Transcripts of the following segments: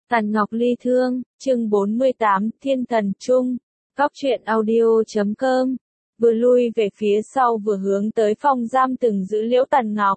Tàn Ngọc Ly Thương, chương 48, Thiên Thần Trung, Cóc truyện audio.com, vừa lui về phía sau vừa hướng tới phòng giam từng giữ Liễu Tàn Ngọc.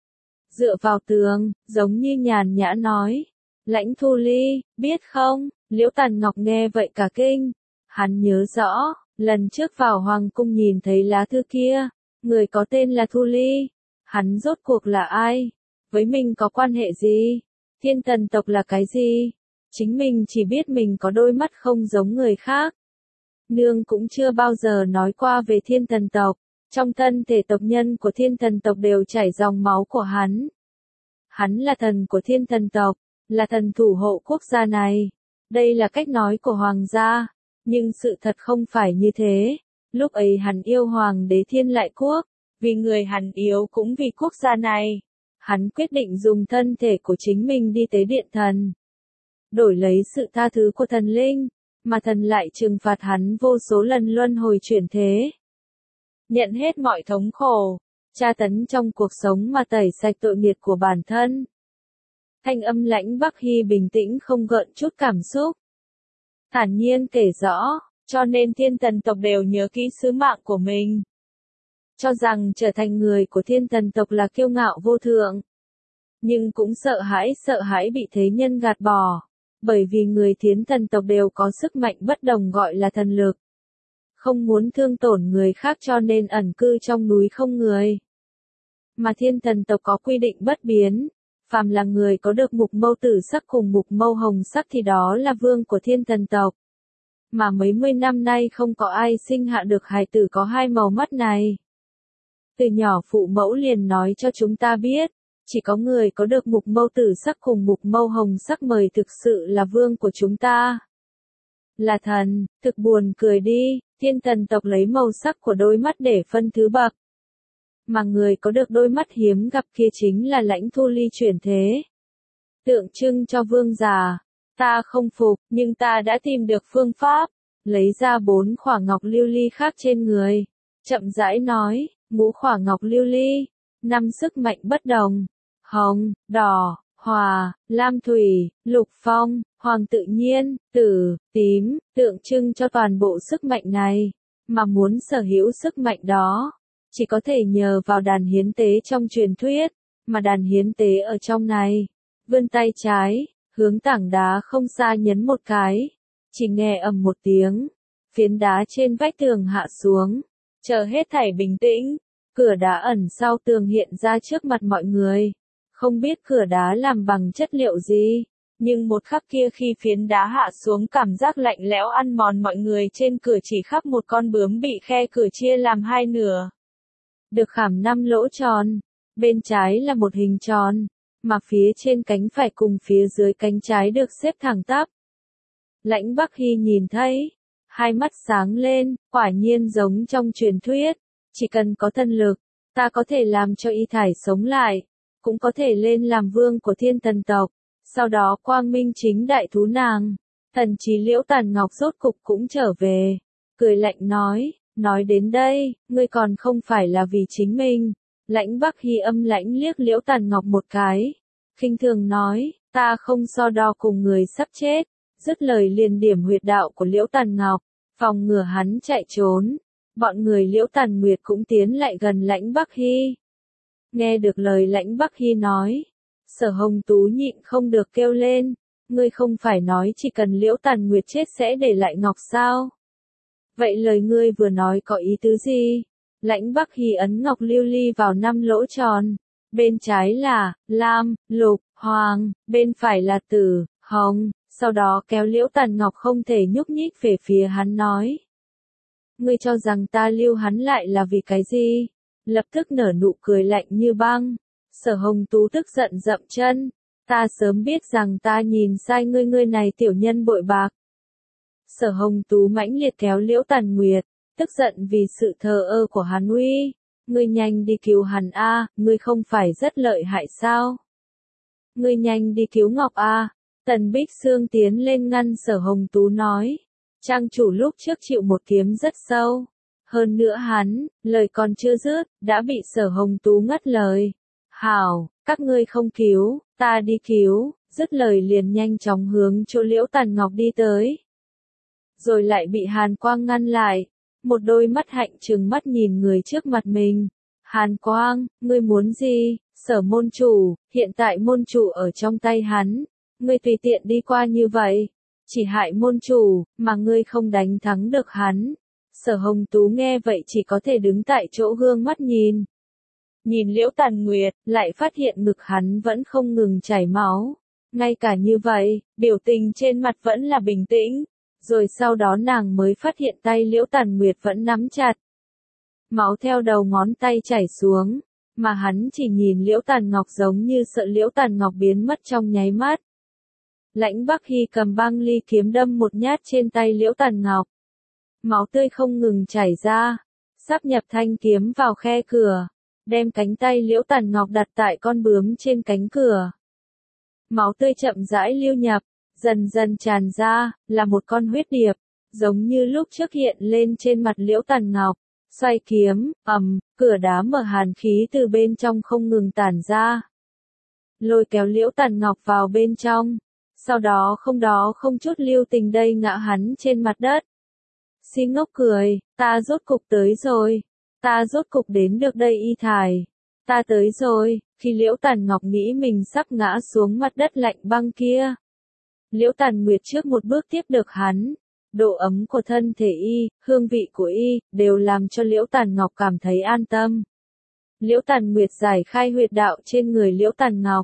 Dựa vào tường, giống như nhàn nhã nói, Lãnh Thu Ly, biết không? Liễu Tàn Ngọc nghe vậy cả kinh, hắn nhớ rõ, lần trước vào hoàng cung nhìn thấy lá thư kia, người có tên là Thu Ly, hắn rốt cuộc là ai? Với mình có quan hệ gì? Thiên thần tộc là cái gì? Chính mình chỉ biết mình có đôi mắt không giống người khác. Nương cũng chưa bao giờ nói qua về thiên thần tộc, trong thân thể tộc nhân của thiên thần tộc đều chảy dòng máu của hắn. Hắn là thần của thiên thần tộc, là thần thủ hộ quốc gia này. Đây là cách nói của hoàng gia, nhưng sự thật không phải như thế. Lúc ấy hắn yêu hoàng đế Thiên Lại Quốc, vì người hắn yêu cũng vì quốc gia này. Hắn quyết định dùng thân thể của chính mình đi tế điện thần, đổi lấy sự tha thứ của thần linh, mà thần lại trừng phạt hắn vô số lần luân hồi chuyển thế. Nhận hết mọi thống khổ, tra tấn trong cuộc sống mà tẩy sạch tội nghiệp của bản thân. Thanh âm Lãnh Bắc Hy bình tĩnh không gợn chút cảm xúc. Thản nhiên kể rõ, cho nên thiên thần tộc đều nhớ kỹ sứ mạng của mình. Cho rằng trở thành người của thiên thần tộc là kiêu ngạo vô thượng. Nhưng cũng sợ hãi bị thế nhân gạt bỏ. Bởi vì người thiên thần tộc đều có sức mạnh bất đồng gọi là thần lực. Không muốn thương tổn người khác cho nên ẩn cư trong núi không người. Mà thiên thần tộc có quy định bất biến. Phàm là người có được mục mâu tử sắc cùng mục mâu hồng sắc thì đó là vương của thiên thần tộc. Mà mấy mươi năm nay không có ai sinh hạ được hài tử có hai màu mắt này. Từ nhỏ phụ mẫu liền nói cho chúng ta biết, chỉ có người có được mục mâu tử sắc cùng mục mâu hồng sắc mới thực sự là vương của chúng ta. Là thần, thực buồn cười đi, thiên thần tộc lấy màu sắc của đôi mắt để phân thứ bậc. Mà người có được đôi mắt hiếm gặp kia chính là Lãnh Thu Ly chuyển thế. Tượng trưng cho vương già, ta không phục, nhưng ta đã tìm được phương pháp, lấy ra 4 khỏa ngọc lưu ly khác trên người. Chậm rãi nói, ngũ khỏa ngọc lưu ly, 5 sức mạnh bất đồng, hồng, đỏ, hòa, lam thủy, lục phong, hoàng tự nhiên, tử, tím, tượng trưng cho toàn bộ sức mạnh này. Mà muốn sở hữu sức mạnh đó, chỉ có thể nhờ vào đàn hiến tế trong truyền thuyết, mà đàn hiến tế ở trong này. Vươn tay trái, hướng tảng đá không xa nhấn một cái, chỉ nghe ầm một tiếng, phiến đá trên vách tường hạ xuống, chờ hết thảy bình tĩnh, cửa đá ẩn sau tường hiện ra trước mặt mọi người. Không biết cửa đá làm bằng chất liệu gì, nhưng một khắc kia khi phiến đá hạ xuống cảm giác lạnh lẽo ăn mòn mọi người trên cửa chỉ khắc một con bướm bị khe cửa chia làm hai nửa. Được khảm 5 lỗ tròn, bên trái là một hình tròn, mà phía trên cánh phải cùng phía dưới cánh trái được xếp thẳng tắp. Lãnh Bắc Hy nhìn thấy, hai mắt sáng lên, quả nhiên giống trong truyền thuyết, chỉ cần có thần lực, ta có thể làm cho y thải sống lại, cũng có thể lên làm vương của thiên thần tộc, sau đó quang minh chính đại thú nàng. Thần trí Liễu Tàn Ngọc rốt cục cũng trở về, cười lạnh nói đến đây, ngươi còn không phải là vì chính mình. Lãnh Bắc Hy âm lãnh liếc Liễu Tàn Ngọc một cái, khinh thường nói, ta không so đo cùng người sắp chết, dứt lời liền điểm huyệt đạo của Liễu Tàn Ngọc, phòng ngừa hắn chạy trốn. Bọn người Liễu Tàn Nguyệt cũng tiến lại gần Lãnh Bắc Hy. Nghe được lời Lãnh Bắc Hy nói, Sở Hồng Tú nhịn không được kêu lên, ngươi không phải nói chỉ cần Liễu Tàn Nguyệt chết sẽ để lại ngọc sao? Vậy lời ngươi vừa nói có ý tứ gì? Lãnh Bắc Hy ấn ngọc lưu ly vào 5 lỗ tròn, bên trái là lam, lục, hoàng, bên phải là tử, hồng, sau đó kéo Liễu Tàn Ngọc không thể nhúc nhích về phía hắn nói. Ngươi cho rằng ta lưu hắn lại là vì cái gì? Lập tức nở nụ cười lạnh như băng. Sở Hồng Tú tức giận dậm chân. Ta sớm biết rằng ta nhìn sai ngươi này tiểu nhân bội bạc. Sở Hồng Tú mãnh liệt kéo Liễu Tàn Nguyệt, tức giận vì sự thờ ơ của hắn uy. Ngươi nhanh đi cứu hắn a, ngươi không phải rất lợi hại sao? Ngươi nhanh đi cứu Ngọc a. Tần Bích Sương tiến lên ngăn Sở Hồng Tú nói. Trang chủ lúc trước chịu một kiếm rất sâu. Hơn nữa hắn, lời còn chưa dứt, đã bị Sở Hồng Tú ngắt lời. Hảo, các ngươi không cứu, ta đi cứu. dứt lời liền nhanh chóng hướng chỗ Liễu Tàn Ngọc đi tới. Rồi lại bị Hàn Quang ngăn lại, một đôi mắt hạnh trừng mắt nhìn người trước mặt mình. Hàn Quang, ngươi muốn gì? Sở môn chủ, hiện tại môn chủ ở trong tay hắn, ngươi tùy tiện đi qua như vậy, chỉ hại môn chủ, mà ngươi không đánh thắng được hắn. Sở Hồng Tú nghe vậy chỉ có thể đứng tại chỗ gương mắt nhìn. Nhìn Liễu Tàn Nguyệt, lại phát hiện ngực hắn vẫn không ngừng chảy máu. Ngay cả như vậy, biểu tình trên mặt vẫn là bình tĩnh. Rồi sau đó nàng mới phát hiện tay Liễu Tàn Nguyệt vẫn nắm chặt. Máu theo đầu ngón tay chảy xuống, mà hắn chỉ nhìn Liễu Tàn Ngọc giống như sợ Liễu Tàn Ngọc biến mất trong nháy mắt. Lãnh Bắc Hy cầm băng ly kiếm đâm một nhát trên tay Liễu Tàn Ngọc. Máu tươi không ngừng chảy ra, sắp nhập thanh kiếm vào khe cửa, đem cánh tay Liễu Tàn Ngọc đặt tại con bướm trên cánh cửa. Máu tươi chậm rãi lưu nhập, dần dần tràn ra, là một con huyết điệp, giống như lúc trước hiện lên trên mặt Liễu Tàn Ngọc. Xoay kiếm, cửa đá mở hàn khí từ bên trong không ngừng tản ra. Lôi kéo Liễu Tàn Ngọc vào bên trong, sau đó không chút lưu tình đây ngã hắn trên mặt đất. Si ngốc cười, ta rốt cục tới rồi, ta rốt cục đến được đây y thải, ta tới rồi. Khi Liễu Tàn Ngọc nghĩ mình sắp ngã xuống mặt đất lạnh băng kia, Liễu Tàn Nguyệt trước một bước tiếp được hắn. Độ ấm của thân thể y, hương vị của y, đều làm cho Liễu Tàn Ngọc cảm thấy an tâm. Liễu Tàn Nguyệt giải khai huyệt đạo trên người Liễu Tàn Ngọc.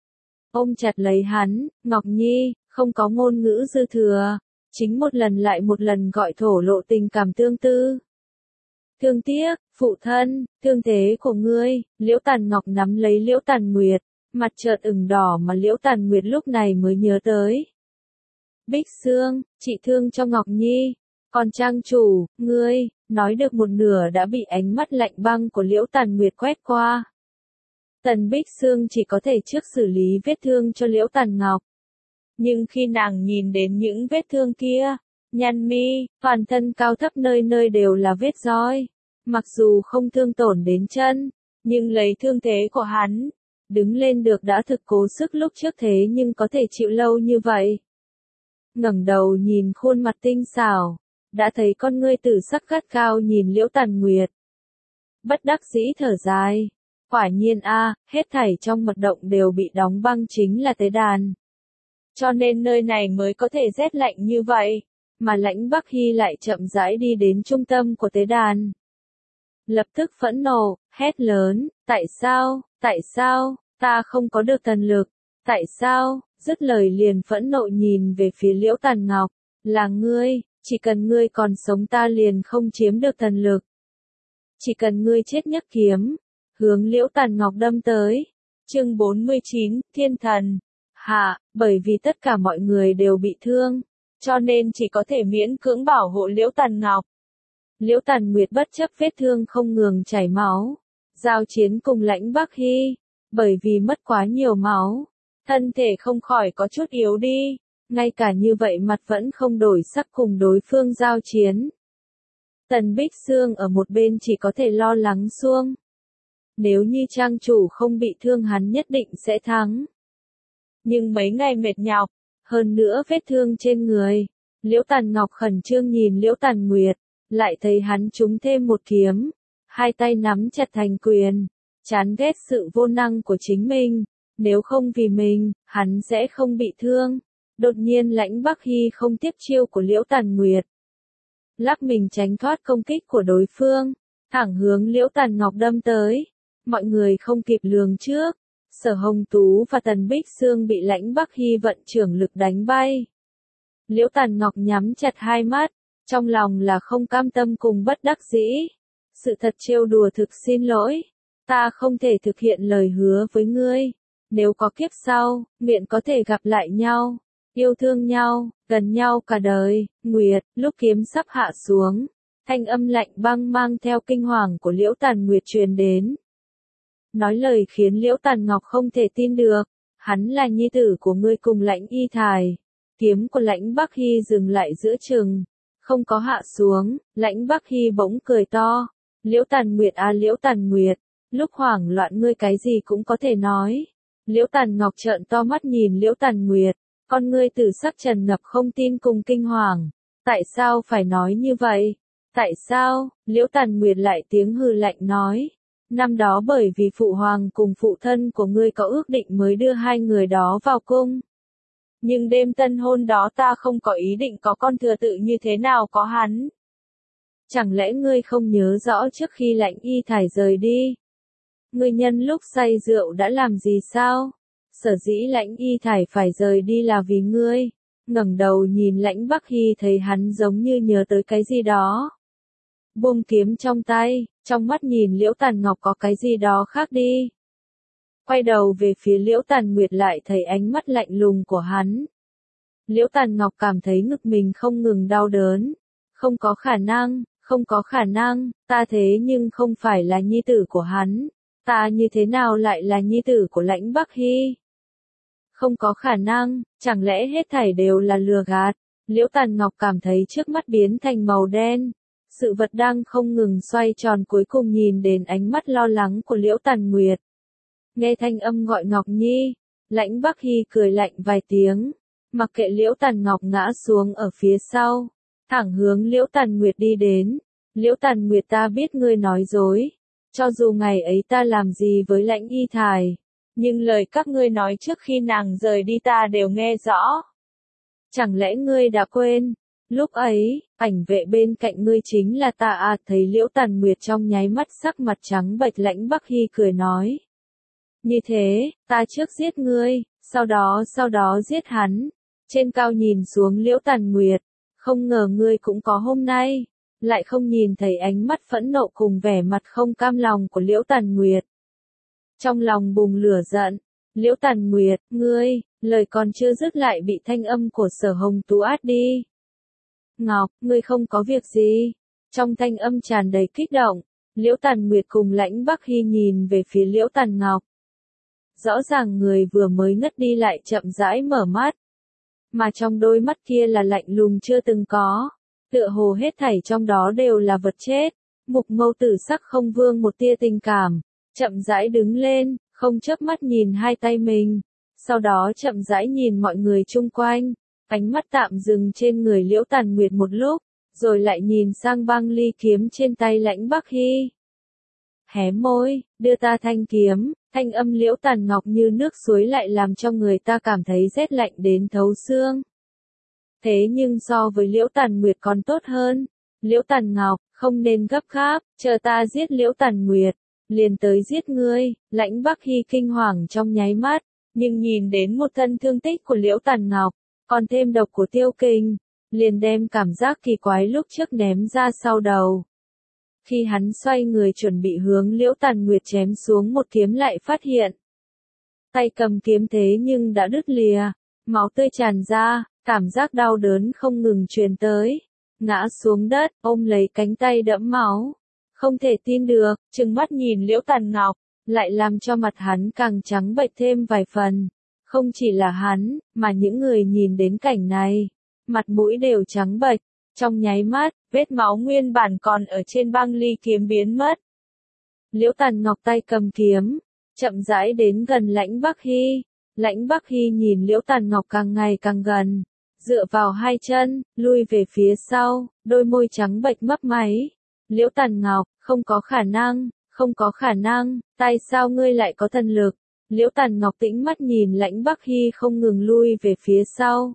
Ôm chặt lấy hắn, Ngọc Nhi, không có ngôn ngữ dư thừa, chính một lần lại một lần gọi thổ lộ tình cảm tương tư. Thương tiếc, phụ thân, thương thế của ngươi. Liễu Tàn Ngọc nắm lấy Liễu Tàn Nguyệt, mặt chợt ửng đỏ mà Liễu Tàn Nguyệt lúc này mới nhớ tới. Bích Sương, chị thương cho Ngọc Nhi, còn trang chủ, ngươi, nói được một nửa đã bị ánh mắt lạnh băng của Liễu Tàn Nguyệt quét qua. Tần Bích Sương chỉ có thể trước xử lý vết thương cho Liễu Tàn Ngọc. Nhưng khi nàng nhìn đến những vết thương kia, nhăn mi, toàn thân cao thấp nơi nơi đều là vết roi. Mặc dù không thương tổn đến chân, nhưng lấy thương thế của hắn, đứng lên được đã thực cố sức lúc trước thế nhưng có thể chịu lâu như vậy. Ngẩng đầu nhìn khuôn mặt tinh xảo, đã thấy con ngươi tử sắc gắt cao nhìn Liễu Tàn Nguyệt. Bất đắc dĩ thở dài, quả nhiên hết thảy trong mật động đều bị đóng băng chính là tế đàn. Cho nên nơi này mới có thể rét lạnh như vậy, mà Lãnh Bắc Hy lại chậm rãi đi đến trung tâm của tế đàn. Lập tức phẫn nộ, hét lớn, tại sao, ta không có được thần lực, tại sao? Dứt lời liền phẫn nộ nhìn về phía Liễu Tàn Ngọc, là ngươi, chỉ cần ngươi còn sống ta liền không chiếm được thần lực. Chỉ cần ngươi chết nhấc kiếm, hướng Liễu Tàn Ngọc đâm tới. Chương 49, Thiên Thần. Bởi vì tất cả mọi người đều bị thương, cho nên chỉ có thể miễn cưỡng bảo hộ Liễu Tàn Ngọc. Liễu Tàn Nguyệt bất chấp vết thương không ngừng chảy máu, giao chiến cùng Lãnh Bắc Hy, bởi vì mất quá nhiều máu, thân thể không khỏi có chút yếu đi, ngay cả như vậy mặt vẫn không đổi sắc cùng đối phương giao chiến. Tần Bích Sương ở một bên chỉ có thể lo lắng xuông. Nếu như trang chủ không bị thương hắn nhất định sẽ thắng. Nhưng mấy ngày mệt nhọc, hơn nữa vết thương trên người, Liễu Tàn Ngọc khẩn trương nhìn Liễu Tàn Nguyệt, lại thấy hắn trúng thêm một kiếm, hai tay nắm chặt thành quyền, chán ghét sự vô năng của chính mình. Nếu không vì mình, hắn sẽ không bị thương. Đột nhiên Lãnh Bắc Hy không tiếp chiêu của Liễu Tàn Nguyệt. Lắc mình tránh thoát công kích của đối phương, thẳng hướng Liễu Tàn Ngọc đâm tới. Mọi người không kịp lường trước. Sở Hồng Tú và Tần Bích Sương bị Lãnh Bắc Hy vận trưởng lực đánh bay. Liễu Tàn Ngọc nhắm chặt hai mắt, trong lòng là không cam tâm cùng bất đắc dĩ. Sự thật trêu đùa thực xin lỗi. Ta không thể thực hiện lời hứa với ngươi. Nếu có kiếp sau, nguyện có thể gặp lại nhau, yêu thương nhau, gần nhau cả đời. Nguyệt, lúc kiếm sắp hạ xuống, thanh âm lạnh băng mang theo kinh hoàng của Liễu Tàn Nguyệt truyền đến. Nói lời khiến Liễu Tàn Ngọc không thể tin được, hắn là nhi tử của ngươi cùng Lãnh Y Thải. Kiếm của Lãnh Bắc Hy dừng lại giữa chừng, không có hạ xuống. Lãnh Bắc Hy bỗng cười to, Liễu Tàn Nguyệt Liễu Tàn Nguyệt, lúc hoảng loạn ngươi cái gì cũng có thể nói. Liễu Tàn Ngọc trợn to mắt nhìn Liễu Tàn Nguyệt, con ngươi từ sắc tràn ngập không tin cùng kinh hoàng. Tại sao phải nói như vậy? Tại sao? Liễu Tàn Nguyệt lại tiếng hừ lạnh nói. Năm đó bởi vì phụ hoàng cùng phụ thân của ngươi có ước định mới đưa hai người đó vào cung. Nhưng đêm tân hôn đó ta không có ý định có con thừa tự như thế nào có hắn. Chẳng lẽ ngươi không nhớ rõ trước khi Lãnh Y Thải rời đi? Ngươi nhân lúc say rượu đã làm gì sao? Sở dĩ Lãnh Y Thải phải rời đi là vì ngươi. Ngẩng đầu nhìn Lãnh Bắc Hy thấy hắn giống như nhớ tới cái gì đó. Buông kiếm trong tay, trong mắt nhìn Liễu Tàn Ngọc có cái gì đó khác đi. Quay đầu về phía Liễu Tàn Nguyệt lại thấy ánh mắt lạnh lùng của hắn. Liễu Tàn Ngọc cảm thấy ngực mình không ngừng đau đớn. Không có khả năng, không có khả năng, ta thế nhưng không phải là nhi tử của hắn. Ta như thế nào lại là nhi tử của Lãnh Bắc Hy? Không có khả năng, chẳng lẽ hết thảy đều là lừa gạt? Liễu Tàn Ngọc cảm thấy trước mắt biến thành màu đen. Sự vật đang không ngừng xoay tròn cuối cùng nhìn đến ánh mắt lo lắng của Liễu Tàn Nguyệt. Nghe thanh âm gọi Ngọc Nhi, Lãnh Bắc Hy cười lạnh vài tiếng, mặc kệ Liễu Tàn Ngọc ngã xuống ở phía sau, thẳng hướng Liễu Tàn Nguyệt đi đến. Liễu Tàn Nguyệt, ta biết ngươi nói dối, cho dù ngày ấy ta làm gì với Lãnh Y Thải, nhưng lời các ngươi nói trước khi nàng rời đi ta đều nghe rõ. Chẳng lẽ ngươi đã quên? Lúc ấy, ảnh vệ bên cạnh ngươi chính là ta à? Thấy Liễu Tàn Nguyệt trong nháy mắt sắc mặt trắng bệch, Lãnh Bắc Hy cười nói. Như thế, ta trước giết ngươi, sau đó giết hắn. Trên cao nhìn xuống Liễu Tàn Nguyệt, không ngờ ngươi cũng có hôm nay, lại không nhìn thấy ánh mắt phẫn nộ cùng vẻ mặt không cam lòng của Liễu Tàn Nguyệt. Trong lòng bùng lửa giận, Liễu Tàn Nguyệt, ngươi, lời còn chưa dứt lại bị thanh âm của Sở Hồng Tú át đi. Ngọc, ngươi không có việc gì? Trong thanh âm tràn đầy kích động, Liễu Tàn Nguyệt cùng Lãnh Bắc Hy nhìn về phía Liễu Tàn Ngọc. Rõ ràng người vừa mới ngất đi lại chậm rãi mở mắt. Mà trong đôi mắt kia là lạnh lùng chưa từng có. Tựa hồ hết thảy trong đó đều là vật chết. Mục Mâu Tử sắc không vương một tia tình cảm. Chậm rãi đứng lên, không chớp mắt nhìn hai tay mình. Sau đó chậm rãi nhìn mọi người chung quanh. Ánh mắt tạm dừng trên người Liễu Tàn Nguyệt một lúc. Rồi lại nhìn sang băng ly kiếm trên tay Lãnh Bắc Hy. Hé môi, đưa ta thanh kiếm. Thanh âm Liễu Tàn Ngọc như nước suối lại làm cho người ta cảm thấy rét lạnh đến thấu xương. Thế nhưng so với Liễu Tàn Nguyệt còn tốt hơn. Liễu Tàn Ngọc, không nên gấp gáp, chờ ta giết Liễu Tàn Nguyệt, liền tới giết ngươi. Lãnh Bắc Hy kinh hoàng trong nháy mắt, nhưng nhìn đến một thân thương tích của Liễu Tàn Ngọc, còn thêm độc của Tiêu Kình, liền đem cảm giác kỳ quái lúc trước ném ra sau đầu. Khi hắn xoay người chuẩn bị hướng Liễu Tàn Nguyệt chém xuống một kiếm lại phát hiện. Tay cầm kiếm thế nhưng đã đứt lìa, máu tươi tràn ra, cảm giác đau đớn không ngừng truyền tới. Ngã xuống đất, ôm lấy cánh tay đẫm máu. Không thể tin được, trừng mắt nhìn Liễu Tàn Ngọc, lại làm cho mặt hắn càng trắng bệch thêm vài phần. Không chỉ là hắn, mà những người nhìn đến cảnh này, mặt mũi đều trắng bệch. Trong nháy mắt, vết máu nguyên bản còn ở trên băng ly kiếm biến mất. Liễu Tàn Ngọc tay cầm kiếm, chậm rãi đến gần Lãnh Bắc Hy. Lãnh Bắc Hy nhìn Liễu Tàn Ngọc càng ngày càng gần, dựa vào hai chân, lui về phía sau, đôi môi trắng bệch mấp máy. Liễu Tàn Ngọc, không có khả năng, không có khả năng, tại sao ngươi lại có thần lực? Liễu Tàn Ngọc tĩnh mắt nhìn Lãnh Bắc Hy không ngừng lui về phía sau.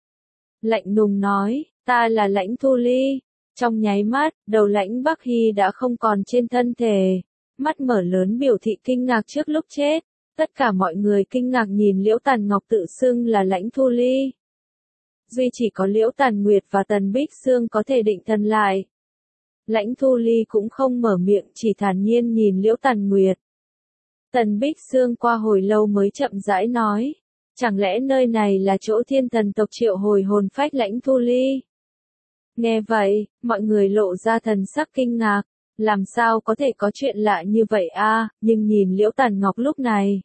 Lạnh lùng nói, ta là Lãnh Thu Ly. Trong nháy mắt, đầu Lãnh Bắc Hy đã không còn trên thân thể. Mắt mở lớn biểu thị kinh ngạc trước lúc chết. Tất cả mọi người kinh ngạc nhìn Liễu Tàn Ngọc tự xưng là Lãnh Thu Ly. Duy chỉ có Liễu Tàn Nguyệt và Tần Bích Sương có thể định thần lại. Lãnh Thu Ly cũng không mở miệng, chỉ thản nhiên nhìn Liễu Tàn Nguyệt. Tần Bích Sương qua hồi lâu mới chậm rãi nói. Chẳng lẽ nơi này là chỗ thiên thần tộc triệu hồi hồn phách Lãnh Thu Ly? Nghe vậy, mọi người lộ ra thần sắc kinh ngạc. Làm sao có thể có chuyện lạ như vậy a? Nhưng nhìn Liễu Tàn Ngọc lúc này.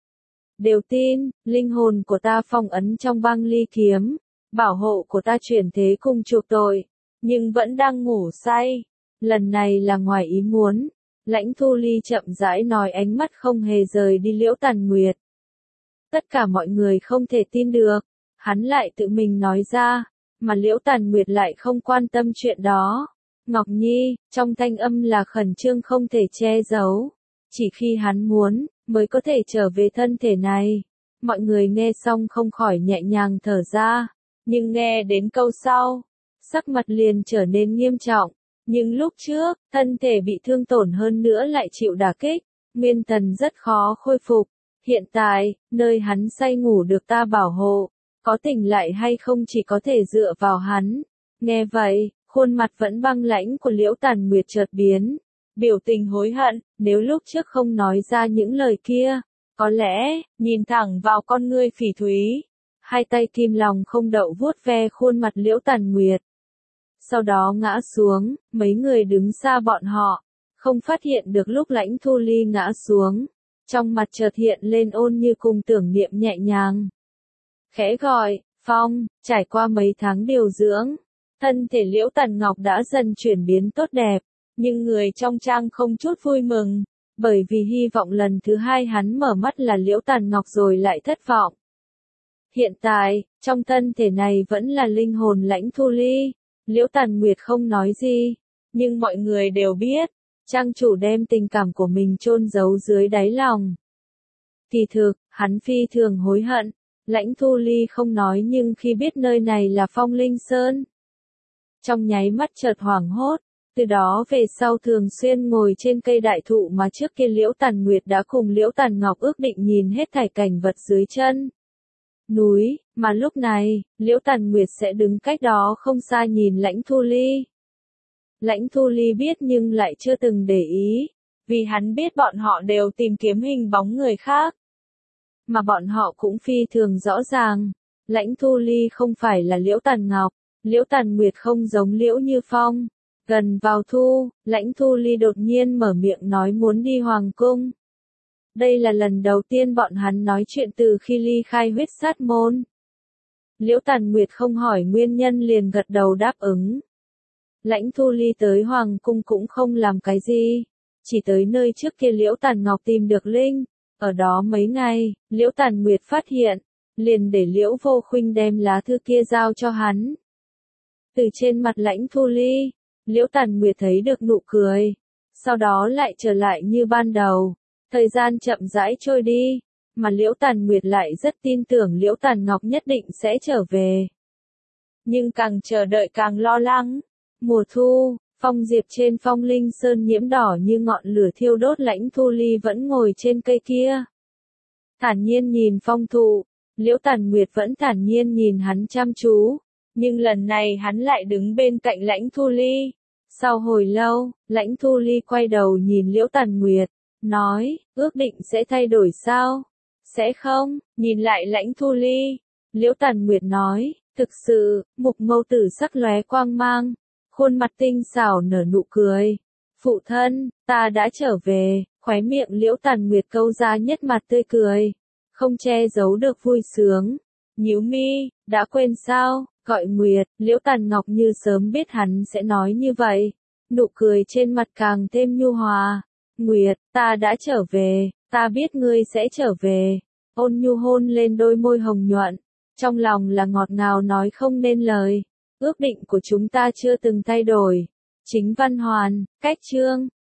Đều tin, linh hồn của ta phong ấn trong băng ly kiếm. Bảo hộ của ta chuyển thế cùng chuộc tội. Nhưng vẫn đang ngủ say. Lần này là ngoài ý muốn. Lãnh Thu Ly chậm rãi nói, ánh mắt không hề rời đi Liễu Tàn Nguyệt. Tất cả mọi người không thể tin được, hắn lại tự mình nói ra, mà Liễu Tàn Nguyệt lại không quan tâm chuyện đó. Ngọc Nhi, trong thanh âm là khẩn trương không thể che giấu, chỉ khi hắn muốn, mới có thể trở về thân thể này. Mọi người nghe xong không khỏi nhẹ nhàng thở ra, nhưng nghe đến câu sau, sắc mặt liền trở nên nghiêm trọng. Nhưng lúc trước, thân thể bị thương tổn hơn nữa lại chịu đả kích, Nguyên Thần rất khó khôi phục. Hiện tại, nơi hắn say ngủ được ta bảo hộ, có tỉnh lại hay không chỉ có thể dựa vào hắn. Nghe vậy, khuôn mặt vẫn băng lãnh của Liễu Tàn Nguyệt chợt biến, biểu tình hối hận, nếu lúc trước không nói ra những lời kia, có lẽ, nhìn thẳng vào con ngươi phỉ thúy, hai tay kim lòng không đậu vuốt ve khuôn mặt Liễu Tàn Nguyệt. Sau đó ngã xuống, mấy người đứng xa bọn họ, không phát hiện được lúc Lãnh Thu Ly ngã xuống, trong mặt chợt hiện lên ôn như cùng tưởng niệm nhẹ nhàng. Khẽ gọi, Phong, trải qua mấy tháng điều dưỡng, thân thể Liễu Tàn Ngọc đã dần chuyển biến tốt đẹp, nhưng người trong trang không chút vui mừng, bởi vì hy vọng lần thứ hai hắn mở mắt là Liễu Tàn Ngọc rồi lại thất vọng. Hiện tại, trong thân thể này vẫn là linh hồn Lãnh Thu Ly. Liễu Tàn Nguyệt không nói gì, nhưng mọi người đều biết, trang chủ đem tình cảm của mình chôn giấu dưới đáy lòng. Kỳ thực, hắn phi thường hối hận, Lãnh Thu Ly không nói nhưng khi biết nơi này là Phong Linh Sơn, trong nháy mắt chợt hoảng hốt, từ đó về sau thường xuyên ngồi trên cây đại thụ mà trước kia Liễu Tàn Nguyệt đã cùng Liễu Tàn Ngọc ước định nhìn hết thảy cảnh vật dưới chân núi, mà lúc này, Liễu Tàn Nguyệt sẽ đứng cách đó không xa nhìn Lãnh Thu Ly. Lãnh Thu Ly biết nhưng lại chưa từng để ý, vì hắn biết bọn họ đều tìm kiếm hình bóng người khác. Mà bọn họ cũng phi thường rõ ràng, Lãnh Thu Ly không phải là Liễu Tàn Ngọc, Liễu Tàn Nguyệt không giống Liễu Như Phong. Gần vào thu, Lãnh Thu Ly đột nhiên mở miệng nói muốn đi Hoàng Cung. Đây là lần đầu tiên bọn hắn nói chuyện từ khi ly khai Huyết Sát Môn. Liễu Tàn Nguyệt không hỏi nguyên nhân liền gật đầu đáp ứng. Lãnh Thu Ly tới Hoàng Cung cũng không làm cái gì, chỉ tới nơi trước kia Liễu Tàn Ngọc tìm được Linh, ở đó mấy ngày, Liễu Tàn Nguyệt phát hiện, liền để Liễu Vô Khuynh đem lá thư kia giao cho hắn. Từ trên mặt Lãnh Thu Ly, Liễu Tàn Nguyệt thấy được nụ cười, sau đó lại trở lại như ban đầu. Thời gian chậm rãi trôi đi, mà Liễu Tàn Nguyệt lại rất tin tưởng Liễu Tàn Ngọc nhất định sẽ trở về. Nhưng càng chờ đợi càng lo lắng. Mùa thu, phong diệp trên Phong Linh Sơn nhiễm đỏ như ngọn lửa thiêu đốt. Lãnh Thu Ly vẫn ngồi trên cây kia, thản nhiên nhìn phong thụ. Liễu Tàn Nguyệt vẫn thản nhiên nhìn hắn chăm chú, nhưng lần này hắn lại đứng bên cạnh Lãnh Thu Ly. Sau hồi lâu, Lãnh Thu Ly quay đầu nhìn Liễu Tàn Nguyệt, nói, ước định sẽ thay đổi sao? Sẽ không, nhìn lại Lãnh Thu Ly. Liễu Tàn Nguyệt nói, thực sự, mục mâu tử sắc lóe quang mang, khuôn mặt tinh xảo nở nụ cười. Phụ thân, ta đã trở về, khóe miệng Liễu Tàn Nguyệt câu ra nhất mặt tươi cười, không che giấu được vui sướng. Nhíu mi, đã quên sao, gọi Nguyệt. Liễu Tàn Ngọc như sớm biết hắn sẽ nói như vậy, nụ cười trên mặt càng thêm nhu hòa. Nguyệt, ta đã trở về, ta biết ngươi sẽ trở về. Ôn nhu hôn lên đôi môi hồng nhuận, trong lòng là ngọt ngào nói không nên lời. Ước định của chúng ta chưa từng thay đổi. Chính văn hoàn, cách chương.